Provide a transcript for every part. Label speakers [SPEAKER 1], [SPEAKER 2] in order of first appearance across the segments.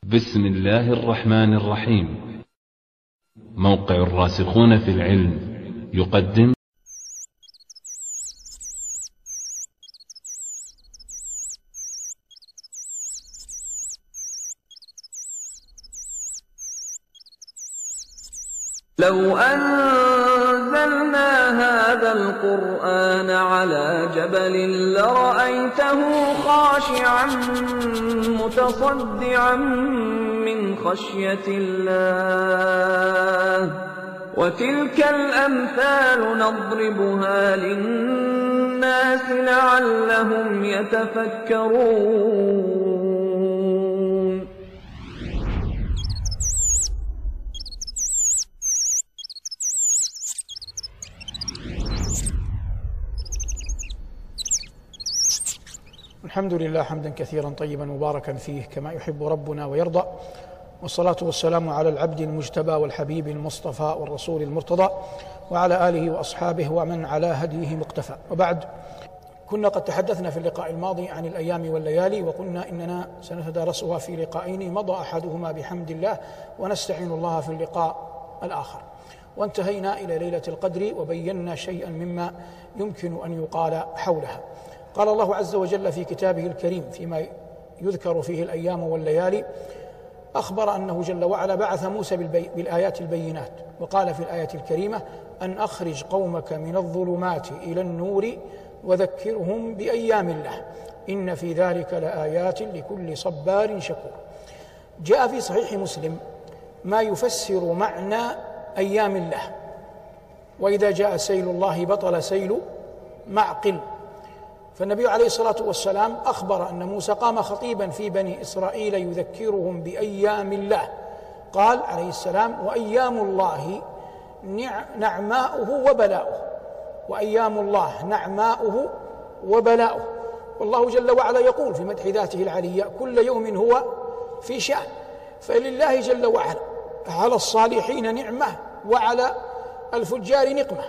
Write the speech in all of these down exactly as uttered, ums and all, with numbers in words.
[SPEAKER 1] بسم الله الرحمن الرحيم. موقع الراسخون في العلم يقدم
[SPEAKER 2] لو أنزلنا هذا القرآن على جبل لرأيته خاشعا متصدعا من خشية الله وتلك الأمثال نضربها للناس لعلهم يتفكرون.
[SPEAKER 3] الحمد لله حمدا كثيرا طيبا مباركا فيه كما يحب ربنا ويرضى، والصلاة والسلام على العبد المجتبى والحبيب المصطفى والرسول المرتضى وعلى آله وأصحابه ومن على هديه مقتفى. وبعد، كنا قد تحدثنا في اللقاء الماضي عن الأيام والليالي، وقلنا إننا سنتدارسها في لقاءين مضى أحدهما بحمد الله، ونستعين الله في اللقاء الآخر. وانتهينا إلى ليلة القدر وبينا شيئا مما يمكن أن يقال حولها. قال الله عز وجل في كتابه الكريم فيما يذكر فيه الأيام والليالي، أخبر أنه جل وعلا بعث موسى بالآيات البينات، وقال في الآية الكريمة أن أخرج قومك من الظلمات إلى النور وذكرهم بأيام الله إن في ذلك لآيات لكل صبار شكور. جاء في صحيح مسلم ما يفسر معنى أيام الله: وإذا جاء سيل الله بطل سيل معقل. فالنبي عليه الصلاة والسلام أخبر أن موسى قام خطيبا في بني إسرائيل يذكرهم بأيام الله، قال عليه السلام: وأيام الله نعماؤه وبلاؤه، وأيام الله نعماؤه وبلاؤه. والله جل وعلا يقول في مدح ذاته العلية: كل يوم هو في شأن. فلله جل وعلا على الصالحين نعمة وعلى الفجار نقمة.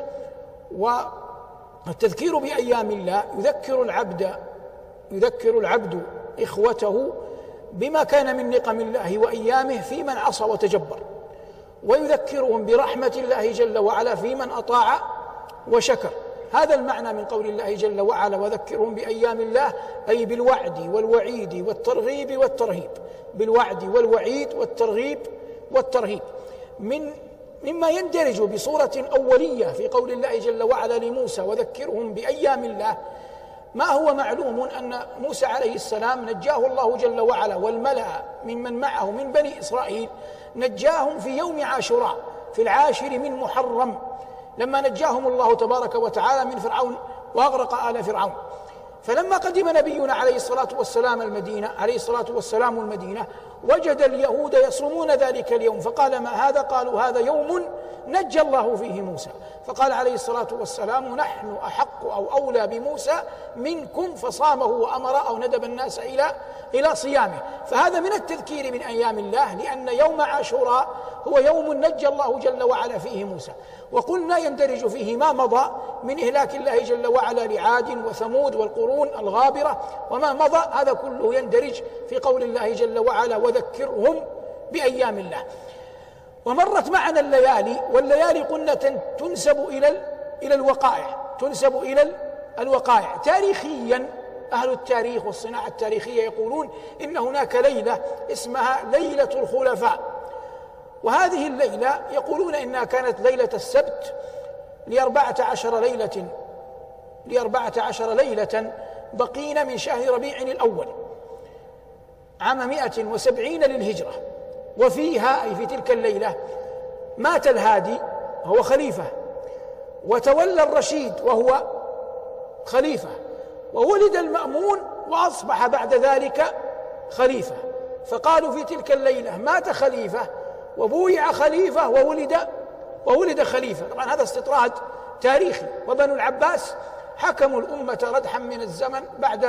[SPEAKER 3] والتذكير بأيام الله يذكر العبد يذكر العبد إخوته بما كان من نقم الله وأيامه في من عصى وتجبر، ويذكرهم برحمة الله جل وعلا في من أطاع وشكر. هذا المعنى من قول الله جل وعلا: وذكرهم بأيام الله، أي بالوعد والوعيد والترغيب والترهيب، بالوعد والوعيد والترغيب والترهيب. من مما يندرج بصورة أولية في قول الله جل وعلا لموسى: وذكرهم بأيام الله، ما هو معلوم أن موسى عليه السلام نجاه الله جل وعلا والملأ ممن معه من بني إسرائيل، نجاهم في يوم عاشوراء في العاشر من محرم، لما نجاهم الله تبارك وتعالى من فرعون وأغرق آل فرعون. فلما قدم نبينا عليه الصلاة والسلام المدينة عليه الصلاة والسلام المدينة وجد اليهود يصومون ذلك اليوم، فقال: ما هذا؟ قالوا: هذا يوم نجى الله فيه موسى. فقال عليه الصلاة والسلام: نحن أحق أو أولى بموسى منكم، فصامه وأمر أو ندب الناس إلى إلى صيامه. فهذا من التذكير من أيام الله، لأن يوم عاشوراء هو يوم نجى الله جل وعلا فيه موسى. وقلنا يندرج فيه ما مضى من إهلاك الله جل وعلا لعاد وثمود والقرون الغابرة وما مضى، هذا كله يندرج في قول الله جل وعلا: وذكرهم بأيام الله. ومرت معنا الليالي، والليالي قلنا تنسب إلى إلى الوقائع تنسب إلى الوقائع تاريخيا. أهل التاريخ والصناعة التاريخية يقولون إن هناك ليلة اسمها ليلة الخلفاء، وهذه الليلة يقولون إنها كانت ليلة السبت لأربعة عشر ليلة لأربعة عشر ليلة بقين من شهر ربيع الأول عام مئة وسبعين للهجرة. وفيها أي في تلك الليلة مات الهادي وهو خليفة، وتولى الرشيد وهو خليفة، وولد المأمون وأصبح بعد ذلك خليفة. فقالوا في تلك الليلة: مات خليفة وبويع خليفة وولد وولد خليفة. طبعا هذا استطراد تاريخي. وبنو العباس حكموا الأمة ردحا من الزمن بعد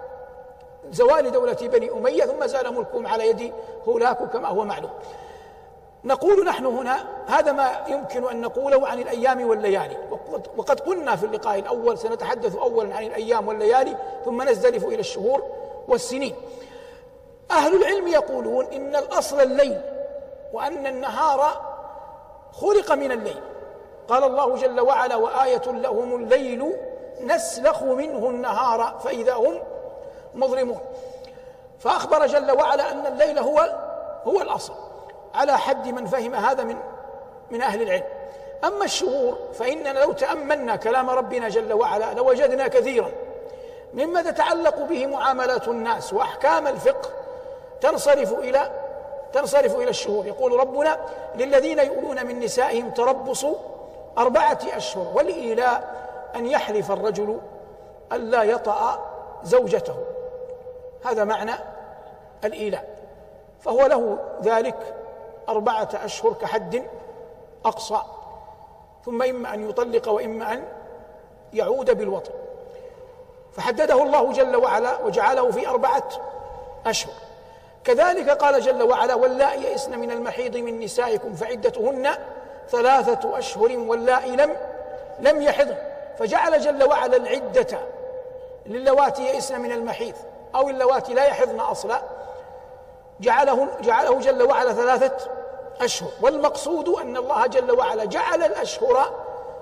[SPEAKER 3] زوال دولة بني أمية، ثم زال ملكهم على يد هولاكو كما هو معلوم. نقول نحن هنا هذا ما يمكن أن نقوله عن الأيام والليالي. وقد قلنا في اللقاء الأول سنتحدث أولا عن الأيام والليالي، ثم نزدلف إلى الشهور والسنين. أهل العلم يقولون إن الأصل الليل، وأن النهار خلق من الليل. قال الله جل وعلا: وآية لهم الليل نسلخ منه النهار فإذا هم مظلمون. فأخبر جل وعلا أن الليل هو هو الأصل، على حد من فهم هذا من من أهل العلم. أما الشهور فإننا لو تأملنا كلام ربنا جل وعلا لوجدنا كثيرا مما تتعلق به معاملات الناس وأحكام الفقه تنصرف إلى تنصرف إلى الشهور. يقول ربنا: للذين يؤلون من نسائهم تربص أربعة أشهر، والإيلاء أن يحلف الرجل ألا يطأ زوجته، هذا معنى الإيلاء، فهو له ذلك أربعة أشهر كحد أقصى، ثم إما أن يطلق وإما أن يعود بالوطن، فحدده الله جل وعلا وجعله في أربعة أشهر. كذلك قال جل وعلا: واللائي يئسن من المحيض من نسائكم فعدتهن ثلاثة أشهر واللائي لم لم يحضن، فجعل جل وعلا العدة للواتي يئسن من المحيض أو اللواتي لا يحضن أصلا، جعله جعله جل وعلا ثلاثة أشهر. والمقصود أن الله جل وعلا جعل الأشهر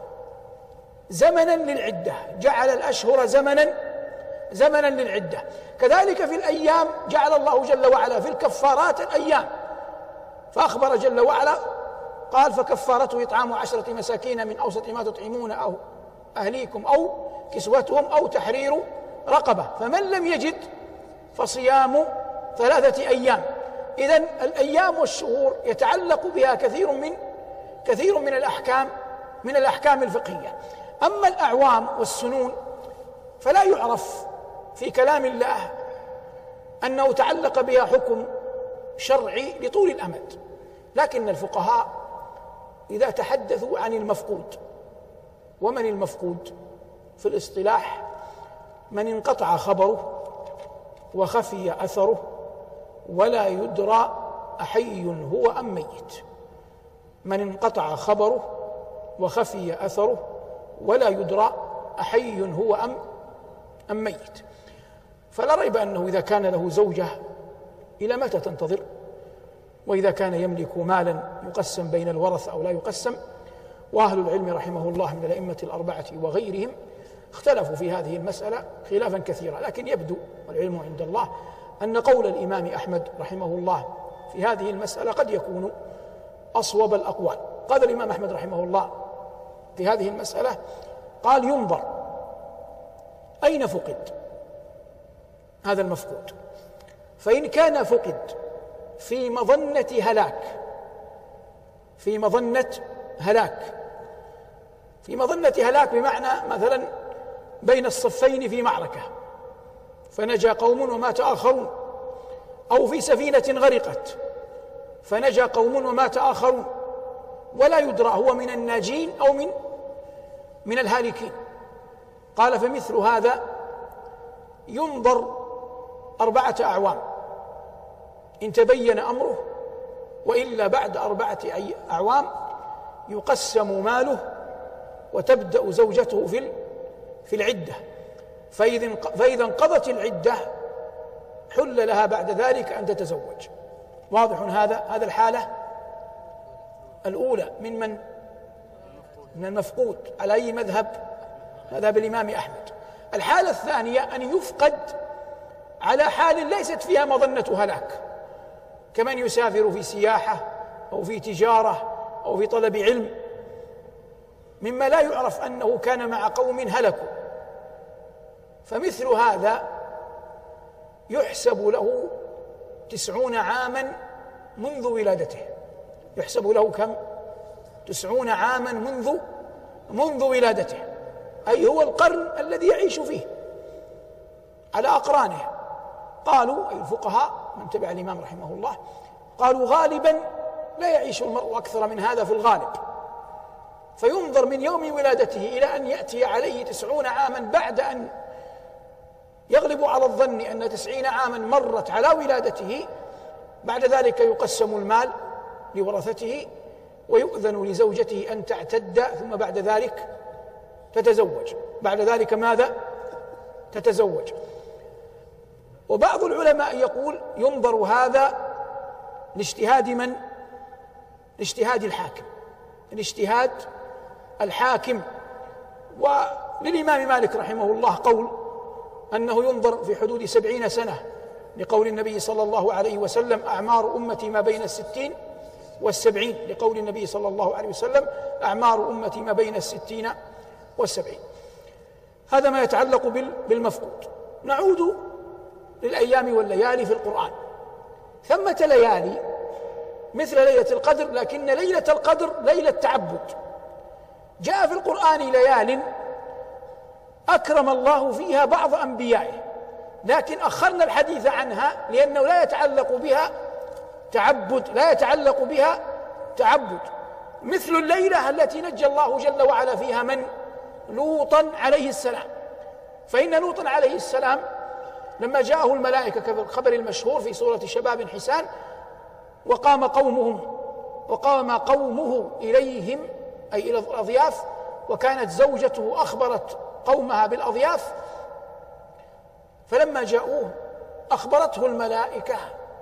[SPEAKER 3] زمنا للعدة، جعل الأشهر زمنا زمنا للعدة. كذلك في الأيام جعل الله جل وعلا في الكفارات الأيام، فأخبر جل وعلا قال: فكفارته إطعام عشرة مساكين من أوسط ما تطعمون أو أهليكم أو كسوتهم أو تحرير رقبة، فمن لم يجد فصيام ثلاثة أيام. إذن الأيام والشهور يتعلق بها كثير من كثير من الأحكام من الأحكام الفقهية. أما الأعوام والسنون فلا يعرف في كلام الله أنه تعلق بها حكم شرعي لطول الأمد، لكن الفقهاء إذا تحدثوا عن المفقود، ومن المفقود في الاصطلاح؟ من انقطع خبره وخفي أثره ولا يدرى أحي هو أم ميت. من انقطع خبره وخفي أثره ولا يدرى أحي هو أم أم ميت. فلا ريب أنه إذا كان له زوجة إلى متى تنتظر؟ وإذا كان يملك مالا يقسم بين الورثة أو لا يقسم؟ وأهل العلم رحمه الله من الأئمة الأربعة وغيرهم اختلفوا في هذه المسألة خلافا كثيرا، لكن يبدو والعلم عند الله أن قول الإمام أحمد رحمه الله في هذه المسألة قد يكون أصوب الأقوال. قال الإمام أحمد رحمه الله في هذه المسألة، قال: ينظر أين فقد هذا المفقود، فإن كان فقد في مظنة هلاك في مظنة هلاك في مظنة هلاك بمعنى مثلا بين الصفين في معركة فنجا قوم ومات آخرون، أو في سفينة غرقت فنجا قوم ومات آخرون، ولا يدرى هو من الناجين أو من من الهالكين. قال: فمثل هذا ينظر أربعة أعوام إن تبين أمره، وإلا بعد أربعة أعوام يقسم ماله وتبدأ زوجته في في العدة، فإذا انقضت العدة حل لها بعد ذلك أن تتزوج. واضح هذا هذا الحالة الأولى من من من المفقود على أي مذهب؟ مذهب الإمام أحمد. الحالة الثانية أن يفقد على حال ليست فيها مظنة هلاك، كمن يسافر في سياحة أو في تجارة أو في طلب علم، مما لا يعرف أنه كان مع قوم هلكوا، فمثل هذا يحسب له تسعون عاما منذ ولادته. يحسب له كم؟ تسعون عاما منذ منذ ولادته، أي هو القرن الذي يعيش فيه على أقرانه. قالوا أي الفقهاء من تبع الإمام رحمه الله قالوا: غالبا لا يعيش المرء أكثر من هذا في الغالب، فينظر من يوم ولادته إلى أن يأتي عليه تسعون عاما، بعد أن يغلب على الظن أن تسعين عاما مرت على ولادته، بعد ذلك يقسم المال لورثته ويؤذن لزوجته أن تعتد، ثم بعد ذلك تتزوج. بعد ذلك ماذا؟ تتزوج. وبعض العلماء يقول ينظر هذا لاجتهاد من؟ لاجتهاد الحاكم، الاجتهاد الحاكم. وللإمام مالك رحمه الله قول أنه ينظر في حدود سبعين سنة، لقول النبي صلى الله عليه وسلم أعمار أمتي ما بين الستين والسبعين، لقول النبي صلى الله عليه وسلم أعمار أمتي ما بين الستين والسبعين. هذا ما يتعلق بالمفقود. نعود للأيام والليالي في القرآن. ثمة ليالي مثل ليلة القدر، لكن ليلة القدر ليلة تعبد. جاء في القرآن ليال أكرم الله فيها بعض أنبيائه، لكن أخرنا الحديث عنها لأنه لا يتعلق بها تعبد، لا يتعلق بها تعبد، مثل الليلة التي نجى الله جل وعلا فيها من؟ لوطا عليه السلام. فإن لوطا عليه السلام لما جاءه الملائكة كما الخبر المشهور في سورة شباب حسان، وقام قومهم وقام قومه إليهم أي إلى الأضياف، وكانت زوجته أخبرت قومها بالأضياف، فلما جاءوه أخبرته الملائكة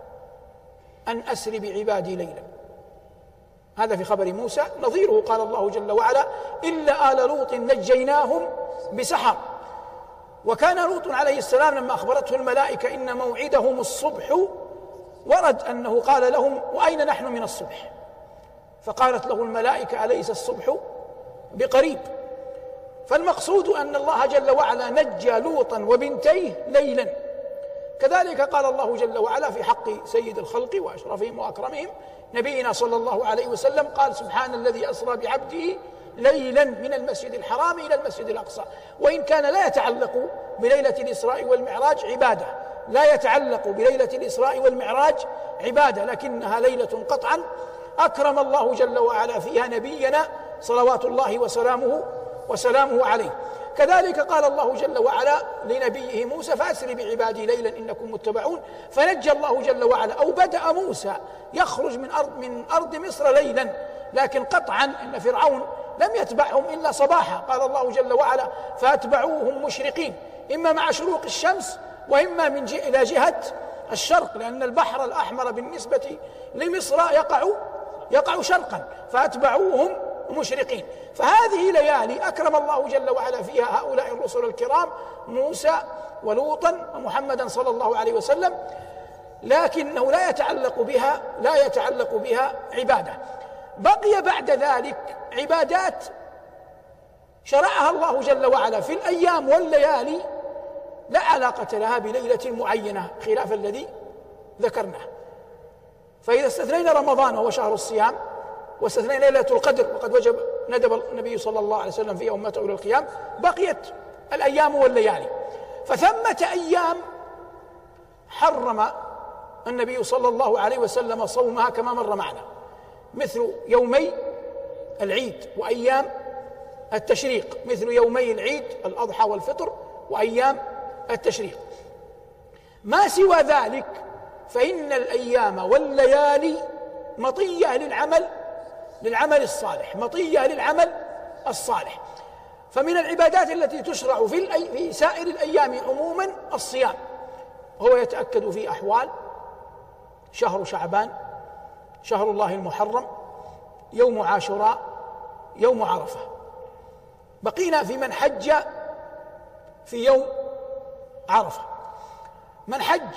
[SPEAKER 3] أن أسر بعبادي ليلا. هذا في خبر موسى. نظيره قال الله جل وعلا إلا آل لوط نجيناهم بسحر. وكان لوط عليه السلام لما أخبرته الملائكة إن موعدهم الصبح، ورد أنه قال لهم وأين نحن من الصبح؟ فقالت له الملائكة أليس الصبح بقريب؟ فالمقصود أن الله جل وعلا نجى لوطا وبنتيه ليلا. كذلك قال الله جل وعلا في حق سيد الخلق وأشرفهم وأكرمهم نبينا صلى الله عليه وسلم، قال سبحان الذي أسرى بعبده ليلا من المسجد الحرام إلى المسجد الأقصى. وإن كان لا يتعلق بليلة الإسراء والمعراج عبادة، لا يتعلق بليلة الإسراء والمعراج عبادة، لكنها ليلة قطعا أكرم الله جل وعلا فيها نبينا صلوات الله وسلامه وسلامه عليه. كذلك قال الله جل وعلا لنبيه موسى فأسر بعبادي ليلا إنكم متبعون، فنجى الله جل وعلا أو بدأ موسى يخرج من أرض من أرض مصر ليلا، لكن قطعا إن فرعون لم يتبعهم إلا صباحا. قال الله جل وعلا فأتبعوهم مشرقين، إما مع شروق الشمس وإما من جه إلى جهة الشرق، لأن البحر الأحمر بالنسبة لمصر يقع يقع شرقا، فأتبعوهم مشرقين. فهذه ليالي أكرم الله جل وعلا فيها هؤلاء الرسل الكرام موسى ولوطا ومحمدا صلى الله عليه وسلم، لكنه لا يتعلق بها لا يتعلق بها عبادة. بقي بعد ذلك عبادات شرعها الله جل وعلا في الأيام والليالي لا علاقة لها بليلة معينة خلاف الذي ذكرناه. فإذا استثنينا رمضان وهو شهر الصيام، واستثنينا ليلة القدر وقد وجب ندب النبي صلى الله عليه وسلم في أمته إلى القيام، بقيت الأيام والليالي. فثمة أيام حرم النبي صلى الله عليه وسلم صومها كما مر معنا، مثل يومي العيد وأيام التشريق، مثل يومي العيد الأضحى والفطر وأيام التشريق. ما سوى ذلك فإن الأيام والليالي مطية للعمل للعمل الصالح، مطية للعمل الصالح. فمن العبادات التي تشرع في, الأي... في سائر الأيام عموما الصيام، هو يتأكد في أحوال شهر شعبان، شهر الله المحرم، يوم عاشوراء، يوم عرفة. بقينا في من حج في يوم عرفة. من حج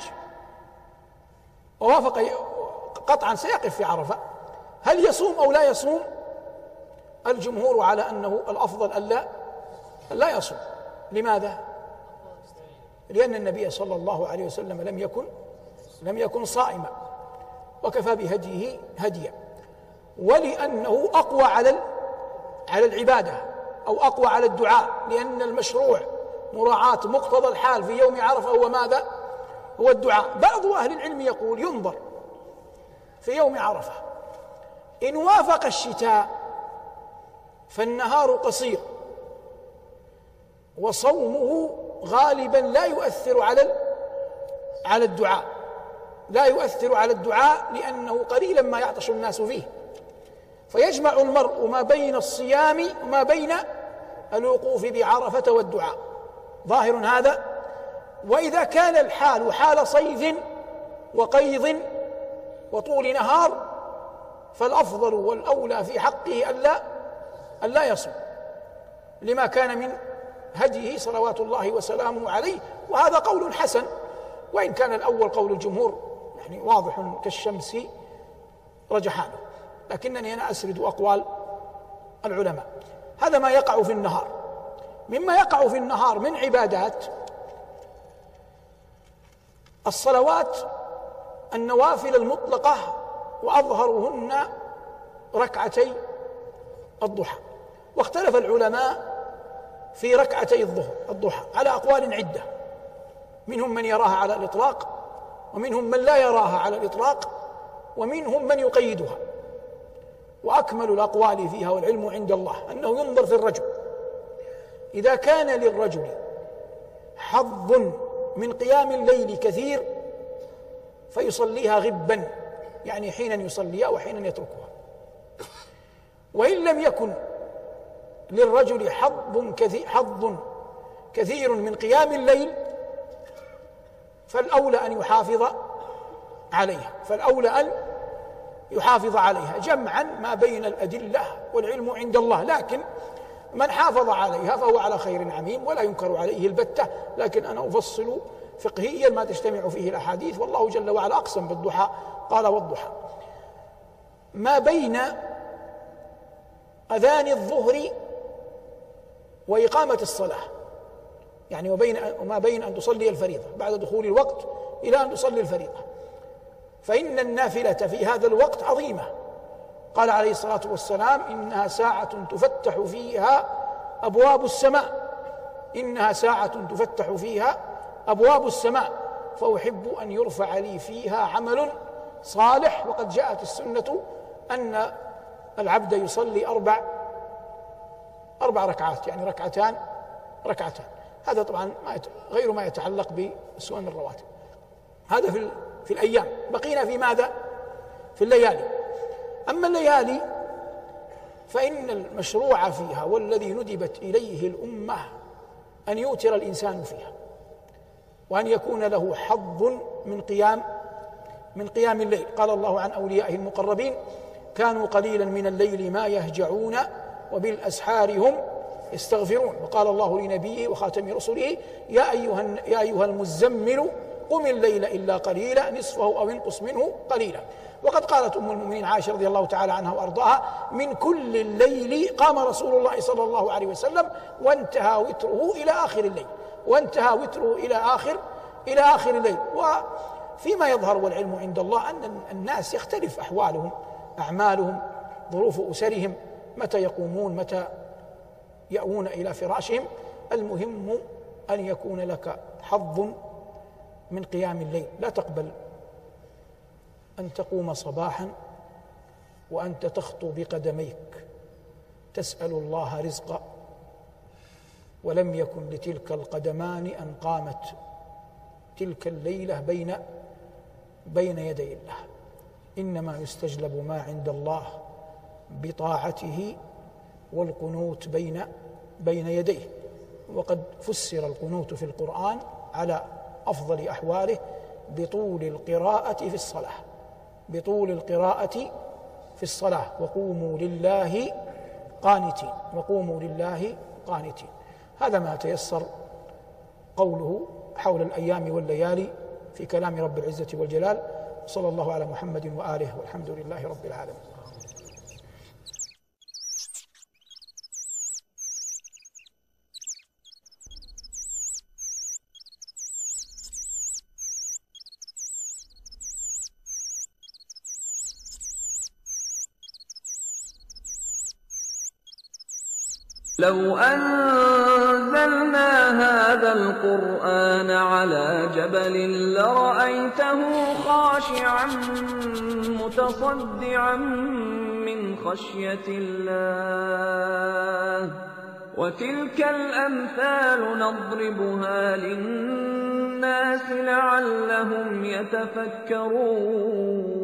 [SPEAKER 3] ووافق قطعا سيقف في عرفة، هل يصوم أو لا يصوم؟ الجمهور على أنه الأفضل ألا لا يصوم. لماذا؟ لأن النبي صلى الله عليه وسلم لم يكن لم يكن صائما، وكفى بهديه هديا، ولأنه أقوى على على العبادة أو أقوى على الدعاء، لأن المشروع مراعاة مقتضى الحال في يوم عرفة هو ماذا؟ هو الدعاء. بعض أهل العلم يقول ينظر في يوم عرفة، إن وافق الشتاء فالنهار قصير وصومه غالبا لا يؤثر على على الدعاء لا يؤثر على الدعاء لأنه قليلا ما يعطش الناس فيه، فيجمع المرء ما بين الصيام وما بين الوقوف بعرفة والدعاء. ظاهر هذا وإذا كان الحال حال صيف وقيض وطول نهار فالأفضل والأولى في حقه ألا ألا يصوم، لما كان من هديه صلوات الله وسلامه عليه. وهذا قول حسن، وإن كان الأول قول الجمهور يعني واضح كالشمس رجحانه، لكنني أنا أسرد أقوال العلماء. هذا ما يقع في النهار. مما يقع في النهار من عبادات الصلوات النوافل المطلقة، وأظهرهن ركعتي الضحى. واختلف العلماء في ركعتي الظهر الضحى على أقوال عدة، منهم من يراها على الإطلاق، ومنهم من لا يراها على الإطلاق، ومنهم من يقيدها. وأكمل الأقوال فيها والعلم عند الله أنه ينظر في الرجل، إذا كان للرجل حظ من قيام الليل كثير فيصليها غبا، يعني حينا يصليها وحينا يتركها. وإن لم يكن للرجل حظ كثير, حظ كثير من قيام الليل فالأولى أن يحافظ عليها فالأولى أن يحافظ عليها جمعا ما بين الأدلة والعلم عند الله. لكن من حافظ عليها فهو على خير عميم ولا ينكر عليه البتة، لكن أنا أفصل فقهيا ما تجتمع فيه الأحاديث. والله جل وعلا أقسم بالضحى قال والضحى. ما بين أذان الظهر وإقامة الصلاة، يعني وبين وما بين أن تصلي الفريضة بعد دخول الوقت إلى أن تصلي الفريضة، فإن النافلة في هذا الوقت عظيمة. قال عليه الصلاة والسلام: إنها ساعة تفتح فيها أبواب السماء إنها ساعة تفتح فيها أبواب السماء فأحب أن يرفع لي فيها عمل صالح. وقد جاءت السنة أن العبد يصلي أربع أربع ركعات، يعني ركعتان ركعتان. هذا طبعا غير ما يتعلق بسنن الرواتب. هذا في في الأيام. بقينا في ماذا؟ في الليالي. أما الليالي فإن المشروع فيها والذي ندبت إليه الأمة أن يوتر الإنسان فيها، وأن يكون له حظ من قيام من قيام الليل. قال الله عن أوليائه المقربين: كانوا قليلا من الليل ما يهجعون وبالأسحار هم يستغفرون. وقال الله لنبيه وخاتم رسله: يا أيها يا أيها المزمل قم الليل إلا قليلا نصفه أو انقص منه قليلا. وقد قالت أم المؤمنين عائشة رضي الله تعالى عنها وأرضاها: من كل الليل قام رسول الله صلى الله عليه وسلم وانتهى وتره إلى آخر الليل وانتهى وتره إلى آخر إلى آخر الليل. وفيما يظهر والعلم عند الله أن الناس يختلف أحوالهم، أعمالهم، ظروف أسرهم، متى يقومون، متى يأوون إلى فراشهم. المهم أن يكون لك حظ من قيام الليل. لا تقبل أن تقوم صباحا وأنت تخطو بقدميك تسأل الله رزقا ولم يكن لتلك القدمان أن قامت تلك الليلة بين بين يدي الله. إنما يستجلب ما عند الله بطاعته والقنوت بين بين يديه. وقد فسر القنوت في القرآن على أفضل أحواله بطول القراءة في الصلاة بطول القراءة في الصلاة وقوموا لله قانتين وقوموا لله قانتين. هذا ما تيسر قوله حول الأيام والليالي في كلام رب العزة والجلال. صلى الله على محمد وآله والحمد لله رب العالمين.
[SPEAKER 2] لو أنزلنا هذا القرآن على جبل لرأيته خاشعا متصدعا من خشية الله وتلك الأمثال نضربها للناس لعلهم يتفكرون.